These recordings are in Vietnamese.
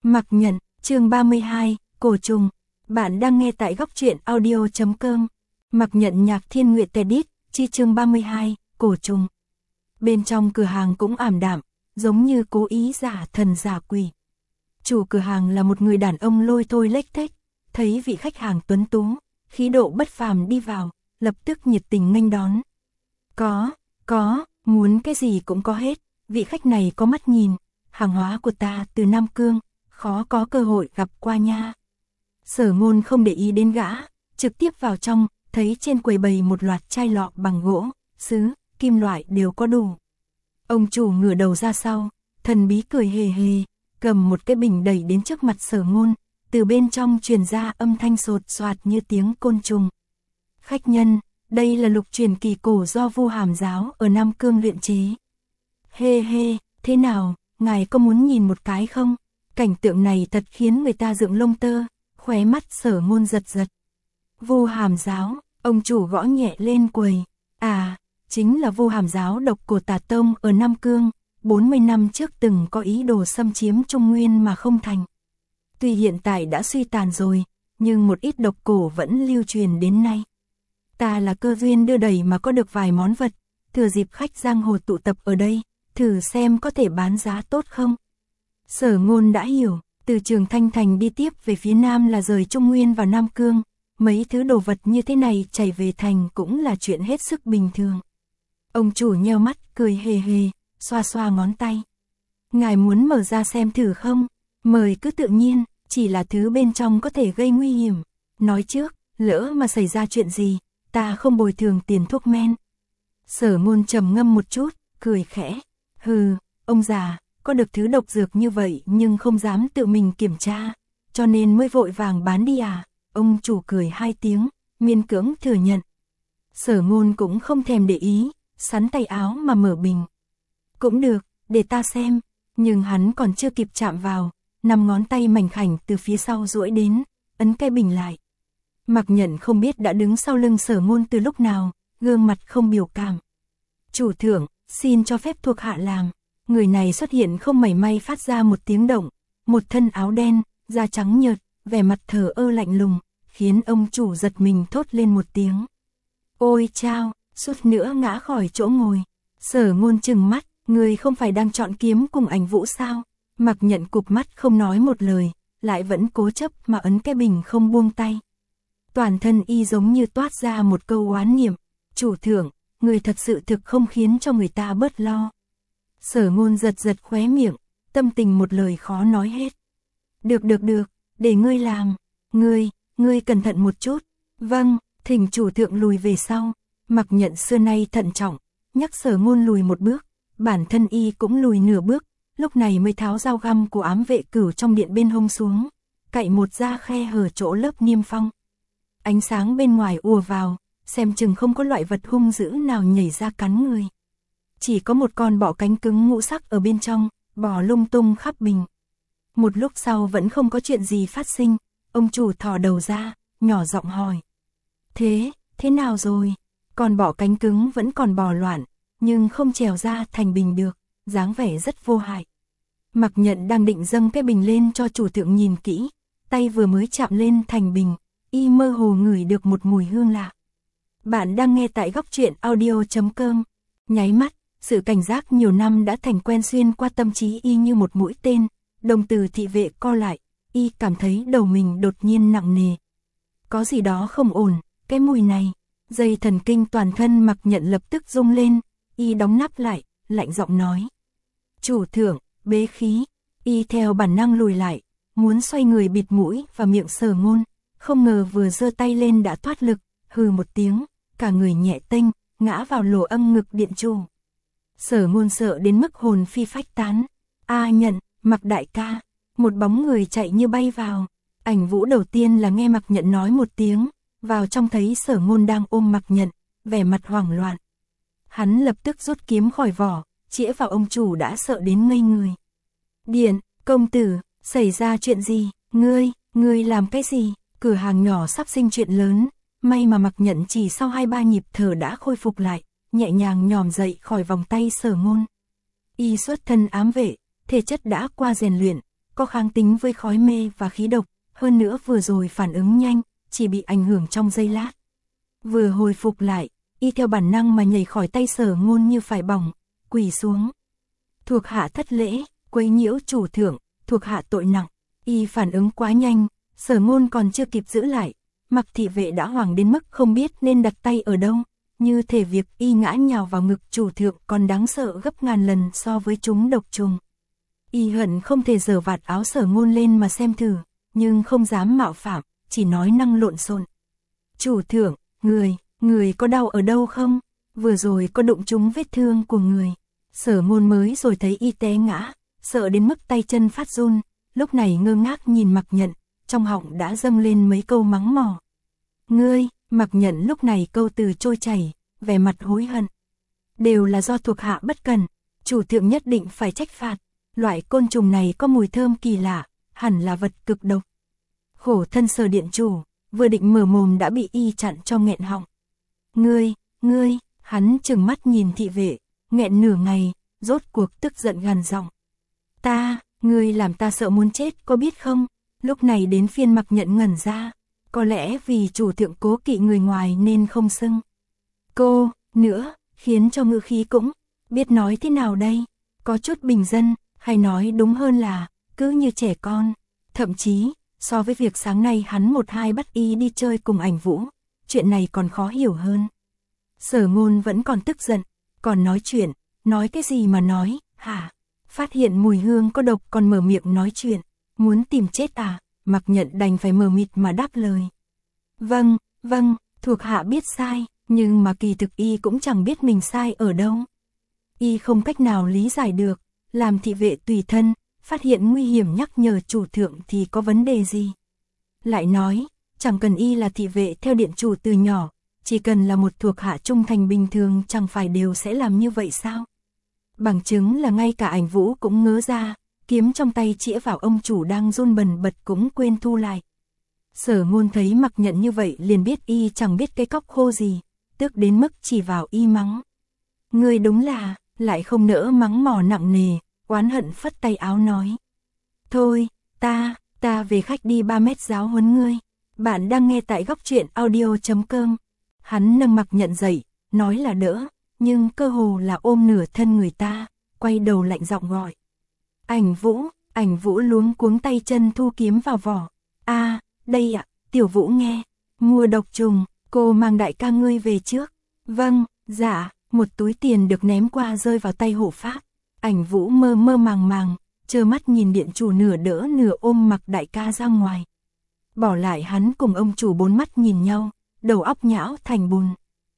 Mặc Nhận, chương 32, Cổ Trùng. Bạn đang nghe tại góc truyện audio.com. Mặc Nhận nhạc Thiên Nguyệt Edit, chi chương 32, Cổ Trùng. Bên trong cửa hàng cũng ảm đạm, giống như cố ý giả thần giả quỷ. Chủ cửa hàng là một người đàn ông lôi thôi lếch thếch, thấy vị khách hàng tuấn tú, khí độ bất phàm đi vào, lập tức nhiệt tình nghênh đón. Có, muốn cái gì cũng có hết, vị khách này có mắt nhìn, hàng hóa của ta từ Nam Cương, khó có cơ hội gặp qua nha. Sở Ngôn không để ý đến gã, trực tiếp vào trong, thấy trên quầy bày một loạt chai lọ bằng gỗ, sứ, kim loại đều có đủ. Ông chủ ngửa đầu ra sau, thần bí cười hề hề, cầm một cái bình đẩy đến trước mặt Sở Ngôn, từ bên trong truyền ra âm thanh sột soạt như tiếng côn trùng. Khách nhân, đây là lục truyền kỳ cổ do Vu Hàm Giáo ở Nam Cương luyện chế. Hê, thế nào, ngài có muốn nhìn một cái không? Cảnh tượng này thật khiến người ta dựng lông tơ, khóe mắt Sở Ngôn giật giật. Vu Hàm Giáo, ông chủ gõ nhẹ lên quầy. À, chính là Vu Hàm Giáo độc của Tà Tông ở Nam Cương, 40 năm trước từng có ý đồ xâm chiếm Trung Nguyên mà không thành. Tuy hiện tại đã suy tàn rồi, nhưng một ít độc cổ vẫn lưu truyền đến nay. Ta là cơ duyên đưa đẩy mà có được vài món vật, thừa dịp khách giang hồ tụ tập ở đây, thử xem có thể bán giá tốt không. Sở Ngôn đã hiểu, từ Trường Thanh Thành đi tiếp về phía Nam là rời Trung Nguyên vào Nam Cương, mấy thứ đồ vật như thế này chảy về thành cũng là chuyện hết sức bình thường. Ông chủ nheo mắt cười hề hề, xoa xoa ngón tay. Ngài muốn mở ra xem thử không? Mời cứ tự nhiên, chỉ là thứ bên trong có thể gây nguy hiểm. Nói trước, lỡ mà xảy ra chuyện gì, ta không bồi thường tiền thuốc men. Sở Ngôn trầm ngâm một chút, cười khẽ. Hừ, ông già, có được thứ độc dược như vậy nhưng không dám tự mình kiểm tra, cho nên mới vội vàng bán đi à? Ông chủ cười hai tiếng, miễn cưỡng thừa nhận. Sở Ngôn cũng không thèm để ý, sắn tay áo mà mở bình. Cũng được, để ta xem, nhưng hắn còn chưa kịp chạm vào, 5 ngón tay mảnh khảnh từ phía sau duỗi đến, ấn cái bình lại. Mặc Nhận không biết đã đứng sau lưng Sở Ngôn từ lúc nào, gương mặt không biểu cảm. Chủ thượng, xin cho phép thuộc hạ làm. Người này xuất hiện không mảy may phát ra một tiếng động, một thân áo đen, da trắng nhợt, vẻ mặt thờ ơ lạnh lùng, khiến ông chủ giật mình thốt lên một tiếng. Ôi chao, suýt nữa ngã khỏi chỗ ngồi. Sở Ngôn trừng mắt, người không phải đang chọn kiếm cùng Ảnh Vũ sao? Mặc Nhận cụp mắt không nói một lời, lại vẫn cố chấp mà ấn cái bình không buông tay. Toàn thân y giống như toát ra một câu oán niệm. Chủ thượng, người thật sự thực không khiến cho người ta bớt lo. Sở Ngôn giật giật khóe miệng, tâm tình một lời khó nói hết. Được, để ngươi làm. Ngươi cẩn thận một chút. Vâng, thỉnh chủ thượng lùi về sau. Mặc Nhận xưa nay thận trọng, nhắc Sở Ngôn lùi một bước, bản thân y cũng lùi nửa bước, lúc này mới tháo dao găm của ám vệ cửu trong điện bên hông xuống, cạy một ra khe hở chỗ lớp niêm phong. Ánh sáng bên ngoài ùa vào, xem chừng không có loại vật hung dữ nào nhảy ra cắn người. Chỉ có một con bọ cánh cứng ngũ sắc ở bên trong, bò lung tung khắp bình. Một lúc sau vẫn không có chuyện gì phát sinh, ông chủ thò đầu ra, nhỏ giọng hỏi. Thế nào rồi? Con bọ cánh cứng vẫn còn bò loạn, nhưng không trèo ra thành bình được, dáng vẻ rất vô hại. Mặc Nhận đang định dâng cái bình lên cho chủ thượng nhìn kỹ, tay vừa mới chạm lên thành bình, y mơ hồ ngửi được một mùi hương lạ. Bạn đang nghe tại góc truyện audio.com. Nháy mắt, sự cảnh giác nhiều năm đã thành quen xuyên qua tâm trí y như một mũi tên, đồng tử thị vệ co lại, y cảm thấy đầu mình đột nhiên nặng nề. Có gì đó không ổn, cái mùi này, dây thần kinh toàn thân Mặc Nhận lập tức rung lên, y đóng nắp lại, lạnh giọng nói. Chủ thượng, bế khí, y theo bản năng lùi lại, muốn xoay người bịt mũi và miệng Sở Ngôn, không ngờ vừa giơ tay lên đã thoát lực, hừ một tiếng, cả người nhẹ tênh, ngã vào lỗ âm ngực điện chủ. Sở Ngôn sợ đến mức hồn phi phách tán. Nhận, Mặc đại ca. Một bóng người chạy như bay vào. Ảnh Vũ đầu tiên là nghe Mặc Nhận nói một tiếng, vào trong thấy Sở Ngôn đang ôm Mặc Nhận, vẻ mặt hoảng loạn. Hắn lập tức rút kiếm khỏi vỏ, chĩa vào ông chủ đã sợ đến ngây người. Điện, công tử, xảy ra chuyện gì? Ngươi làm cái gì? Cửa hàng nhỏ sắp sinh chuyện lớn. May mà Mặc Nhận chỉ sau 2-3 nhịp thở đã khôi phục lại, nhẹ nhàng nhòm dậy khỏi vòng tay Sở Ngôn. Y xuất thân ám vệ, thể chất đã qua rèn luyện, có kháng tính với khói mê và khí độc, hơn nữa vừa rồi phản ứng nhanh, chỉ bị ảnh hưởng trong giây lát. Vừa hồi phục lại, y theo bản năng mà nhảy khỏi tay Sở Ngôn như phải bỏng, quỳ xuống. Thuộc hạ thất lễ, quấy nhiễu chủ thượng, thuộc hạ tội nặng. Y phản ứng quá nhanh, Sở Ngôn còn chưa kịp giữ lại, Mặc thị vệ đã hoảng đến mức không biết nên đặt tay ở đâu, như thể việc y ngã nhào vào ngực chủ thượng còn đáng sợ gấp ngàn lần so với chúng độc trùng. Y hận không thể giở vạt áo Sở Ngôn lên mà xem thử, nhưng không dám mạo phạm, chỉ nói năng lộn xộn. Chủ thượng, người có đau ở đâu không? Vừa rồi có đụng trúng vết thương của người. Sở Ngôn mới rồi thấy y té ngã, sợ đến mức tay chân phát run, lúc này ngơ ngác nhìn Mặc Nhận, trong họng đã dâng lên mấy câu mắng mỏ. Ngươi, Mặc Nhận lúc này câu từ trôi chảy, vẻ mặt hối hận. Đều là do thuộc hạ bất cẩn, chủ thượng nhất định phải trách phạt. Loại côn trùng này có mùi thơm kỳ lạ, hẳn là vật cực độc. Khổ thân Sở điện chủ, vừa định mở mồm đã bị y chặn cho nghẹn họng. Ngươi, hắn trừng mắt nhìn thị vệ, nghẹn nửa ngày, rốt cuộc tức giận gằn giọng. Ngươi làm ta sợ muốn chết có biết không? Lúc này đến phiên Mặc Nhận ngẩn ra, có lẽ vì chủ thượng cố kỵ người ngoài nên không xưng cô nữa, khiến cho ngữ khí cũng biết nói thế nào đây, có chút bình dân, hay nói đúng hơn là cứ như trẻ con, thậm chí so với việc sáng nay hắn một hai bắt y đi chơi cùng Ảnh Vũ, chuyện này còn khó hiểu hơn. Sở Ngôn vẫn còn tức giận, còn nói chuyện, nói cái gì mà nói, hả? Phát hiện mùi hương có độc còn mở miệng nói chuyện, muốn tìm chết à? Mặc Nhận đành phải mờ mịt mà đáp lời. Vâng, thuộc hạ biết sai, nhưng mà kỳ thực y cũng chẳng biết mình sai ở đâu. Y không cách nào lý giải được, làm thị vệ tùy thân, phát hiện nguy hiểm nhắc nhở chủ thượng thì có vấn đề gì. Lại nói, chẳng cần y là thị vệ theo điện chủ từ nhỏ, chỉ cần là một thuộc hạ trung thành bình thường chẳng phải đều sẽ làm như vậy sao? Bằng chứng là ngay cả Ảnh Vũ cũng ngớ ra, kiếm trong tay chĩa vào ông chủ đang run bần bật cũng quên thu lại. Sở Ngôn thấy Mặc Nhận như vậy liền biết y chẳng biết cái cóc khô gì, tức đến mức chỉ vào y mắng. Ngươi đúng là, lại không nỡ mắng mỏ nặng nề, oán hận phất tay áo nói. Thôi, ta về khách đi 3 mét giáo huấn ngươi. Bạn đang nghe tại góc truyện audio.com. Hắn nâng Mặc Nhận dậy, nói là đỡ, nhưng cơ hồ là ôm nửa thân người ta, quay đầu lạnh giọng gọi. Ảnh Vũ luống cuống tay chân thu kiếm vào vỏ. Đây ạ, Tiểu Vũ nghe, mua độc trùng, cô mang đại ca ngươi về trước. Vâng, dạ, một túi tiền được ném qua rơi vào tay hộ pháp. Ảnh Vũ mơ mơ màng, trơ mắt nhìn điện chủ nửa đỡ nửa ôm Mặc đại ca ra ngoài. Bỏ lại hắn cùng ông chủ bốn mắt nhìn nhau, đầu óc nhão thành bùn.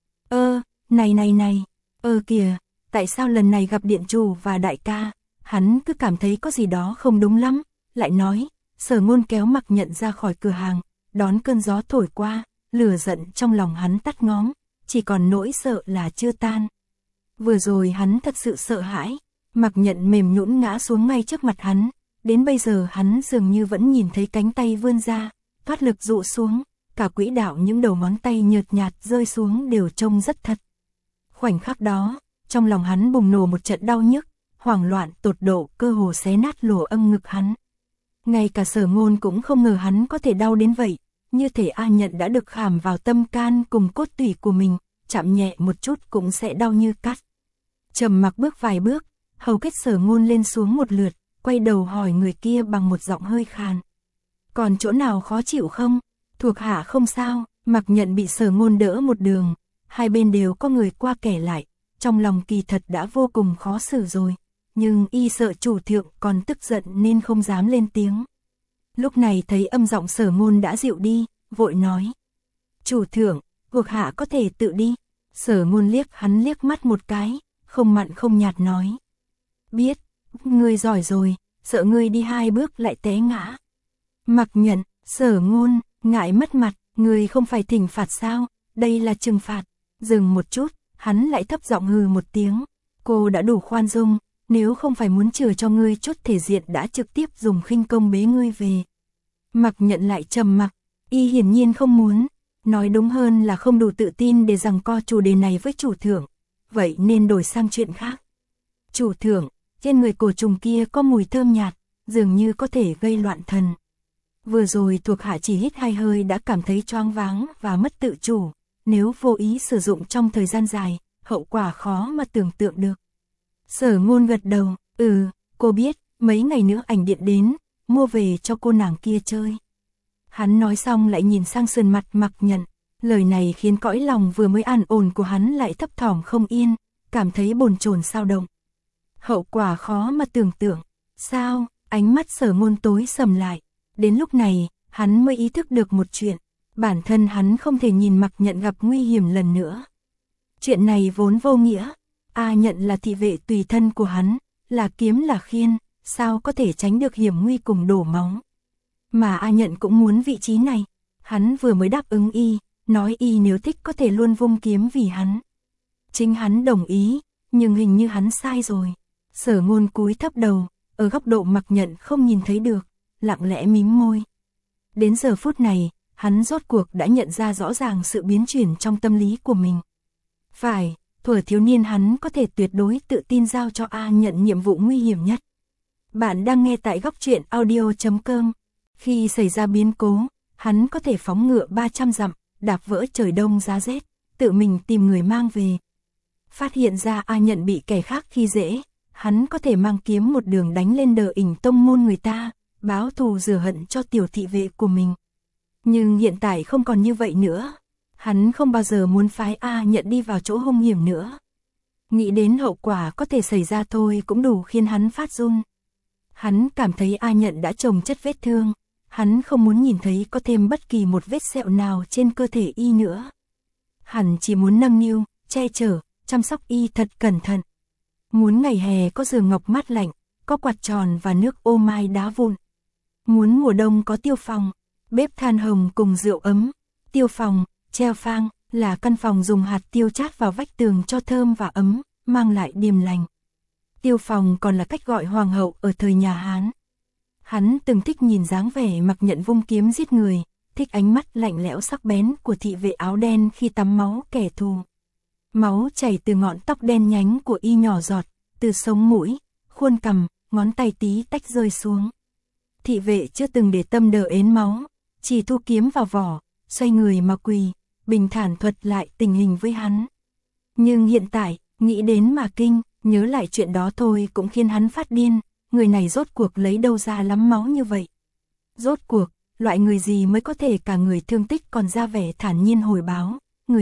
Này, kìa, tại sao lần này gặp điện chủ và đại ca, hắn cứ cảm thấy có gì đó không đúng lắm, lại nói, Sở Ngôn kéo Mặc Nhận ra khỏi cửa hàng, đón cơn gió thổi qua, lửa giận trong lòng hắn tắt ngóm, chỉ còn nỗi sợ là chưa tan. Vừa rồi hắn thật sự sợ hãi, Mặc Nhận mềm nhũn ngã xuống ngay trước mặt hắn, đến bây giờ hắn dường như vẫn nhìn thấy cánh tay vươn ra, thoát lực dụ xuống, cả quỹ đạo những đầu ngón tay nhợt nhạt rơi xuống đều trông rất thật. Khoảnh khắc đó, trong lòng hắn bùng nổ một trận đau nhức, hoảng loạn tột độ cơ hồ xé nát lỗ âm ngực hắn. Ngay cả Sở Ngôn cũng không ngờ hắn có thể đau đến vậy, như thể Nhận đã được khảm vào tâm can cùng cốt tủy của mình, chạm nhẹ một chút cũng sẽ đau như cắt. Trầm mặc bước vài bước, hầu kết Sở Ngôn lên xuống một lượt, quay đầu hỏi người kia bằng một giọng hơi khàn. Còn chỗ nào khó chịu không? Thuộc hạ không sao. Mặc Nhận bị Sở Ngôn đỡ một đường, hai bên đều có người qua kẻ lại, trong lòng kỳ thật đã vô cùng khó xử rồi, nhưng y sợ chủ thượng còn tức giận nên không dám lên tiếng. Lúc này thấy âm giọng Sở Ngôn đã dịu đi, vội nói. Chủ thượng, thuộc hạ có thể tự đi. Sở Ngôn liếc hắn liếc mắt một cái, không mặn không nhạt nói. Biết, ngươi giỏi rồi, sợ ngươi đi 2 bước lại té ngã. Mặc Nhận, Sở Ngôn, ngại mất mặt, ngươi không phải thỉnh phạt sao, đây là trừng phạt. Dừng một chút, hắn lại thấp giọng hừ một tiếng. Cô đã đủ khoan dung, nếu không phải muốn chừa cho ngươi chút thể diện đã trực tiếp dùng khinh công bế ngươi về. Mặc Nhận lại trầm mặc, y hiển nhiên không muốn, nói đúng hơn là không đủ tự tin để giằng co chủ đề này với chủ thượng, vậy nên đổi sang chuyện khác. Chủ thượng, trên người cổ trùng kia có mùi thơm nhạt, dường như có thể gây loạn thần. Vừa rồi thuộc hạ chỉ hít 2 hơi đã cảm thấy choáng váng và mất tự chủ, nếu vô ý sử dụng trong thời gian dài, hậu quả khó mà tưởng tượng được. Sở Ngôn gật đầu, cô biết, mấy ngày nữa ảnh điện đến, mua về cho cô nàng kia chơi. Hắn nói xong lại nhìn sang sườn mặt Mặc Nhận, lời này khiến cõi lòng vừa mới an ổn của hắn lại thấp thỏm không yên, cảm thấy bồn chồn xao động. Hậu quả khó mà tưởng tượng, sao, ánh mắt Sở Ngôn tối sầm lại, đến lúc này, hắn mới ý thức được một chuyện, bản thân hắn không thể nhìn Mặc Nhận gặp nguy hiểm lần nữa. Chuyện này vốn vô nghĩa, A Nhận là thị vệ tùy thân của hắn, là kiếm là khiên, sao có thể tránh được hiểm nguy cùng đổ máu. Mà A Nhận cũng muốn vị trí này, hắn vừa mới đáp ứng y, nói y nếu thích có thể luôn vung kiếm vì hắn. Chính hắn đồng ý, nhưng hình như hắn sai rồi. Sở Ngôn cúi thấp đầu, ở góc độ Mặc Nhận không nhìn thấy được, lặng lẽ mím môi. Đến giờ phút này, hắn rốt cuộc đã nhận ra rõ ràng sự biến chuyển trong tâm lý của mình. Phải, thuở thiếu niên hắn có thể tuyệt đối tự tin giao cho A Nhận nhiệm vụ nguy hiểm nhất. Bạn đang nghe tại góc truyện audio.com. Khi xảy ra biến cố, hắn có thể phóng ngựa 300 dặm, đạp vỡ trời đông giá rét, tự mình tìm người mang về. Phát hiện ra A Nhận bị kẻ khác khi dễ, hắn có thể mang kiếm một đường đánh lên Đờ Ỉnh tông môn người ta, báo thù rửa hận cho tiểu thị vệ của mình. Nhưng hiện tại không còn như vậy nữa. Hắn không bao giờ muốn phái A Nhận đi vào chỗ hung hiểm nữa. Nghĩ đến hậu quả có thể xảy ra thôi cũng đủ khiến hắn phát run. Hắn cảm thấy A Nhận đã chồng chất vết thương, hắn không muốn nhìn thấy có thêm bất kỳ một vết sẹo nào trên cơ thể y nữa. Hắn chỉ muốn nâng niu, che chở, chăm sóc y thật cẩn thận. Muốn ngày hè có giường ngọc mát lạnh, có quạt tròn và nước ô mai đá vụn. Muốn mùa đông có tiêu phòng, bếp than hồng cùng rượu ấm. Tiêu phòng, treo phang, là căn phòng dùng hạt tiêu chát vào vách tường cho thơm và ấm, mang lại điềm lành. Tiêu phòng còn là cách gọi hoàng hậu ở thời nhà Hán. Hắn từng thích nhìn dáng vẻ Mặc Nhận vung kiếm giết người, thích ánh mắt lạnh lẽo sắc bén của thị vệ áo đen khi tắm máu kẻ thù. Máu chảy từ ngọn tóc đen nhánh của y nhỏ giọt, từ sống mũi, khuôn cằm, ngón tay tí tách rơi xuống. Thị vệ chưa từng để tâm đờ ến máu, chỉ thu kiếm vào vỏ, xoay người mà quỳ, bình thản thuật lại tình hình với hắn. Nhưng hiện tại, nghĩ đến mà kinh, nhớ lại chuyện đó thôi cũng khiến hắn phát điên, người này rốt cuộc lấy đâu ra lắm máu như vậy. Rốt cuộc, loại người gì mới có thể cả người thương tích còn ra vẻ thản nhiên hồi báo,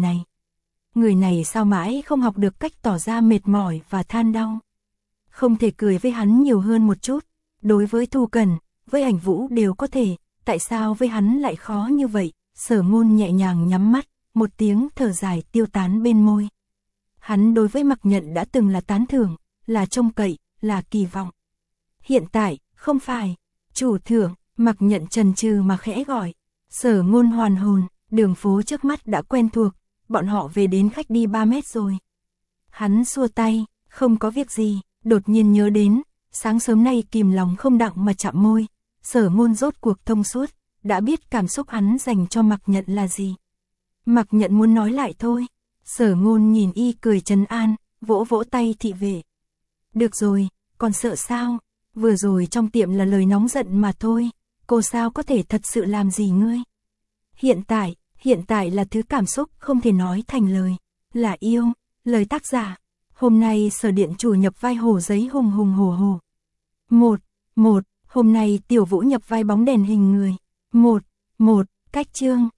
người này sao mãi không học được cách tỏ ra mệt mỏi và than đau. Không thể cười với hắn nhiều hơn một chút, đối với Thu Cần, với Ảnh Vũ đều có thể, tại sao với hắn lại khó như vậy? Sở Ngôn nhẹ nhàng nhắm mắt, một tiếng thở dài tiêu tán bên môi. Hắn đối với Mặc Nhận đã từng là tán thưởng, là trông cậy, là kỳ vọng. Hiện tại, không phải. Chủ thượng, Mặc Nhận chần chừ mà khẽ gọi. Sở Ngôn hoàn hồn, đường phố trước mắt đã quen thuộc, bọn họ về đến khách đi 3 mét rồi. Hắn xua tay, không có việc gì, đột nhiên nhớ đến, sáng sớm nay kìm lòng không đặng mà chạm môi. Sở Ngôn rốt cuộc thông suốt, đã biết cảm xúc hắn dành cho Mặc Nhận là gì. Mặc Nhận muốn nói lại thôi. Sở Ngôn nhìn y cười trấn an, vỗ vỗ tay thị vệ. Được rồi, còn sợ sao? Vừa rồi trong tiệm là lời nóng giận mà thôi, cô sao có thể thật sự làm gì ngươi? Hiện tại là thứ cảm xúc không thể nói thành lời, là yêu, lời tác giả. Hôm nay Sở điện chủ nhập vai Hồ Giấy hùng hùng hổ hổ. Hôm nay Tiểu Vũ nhập vai Bóng Đèn Hình Người. Cách chương.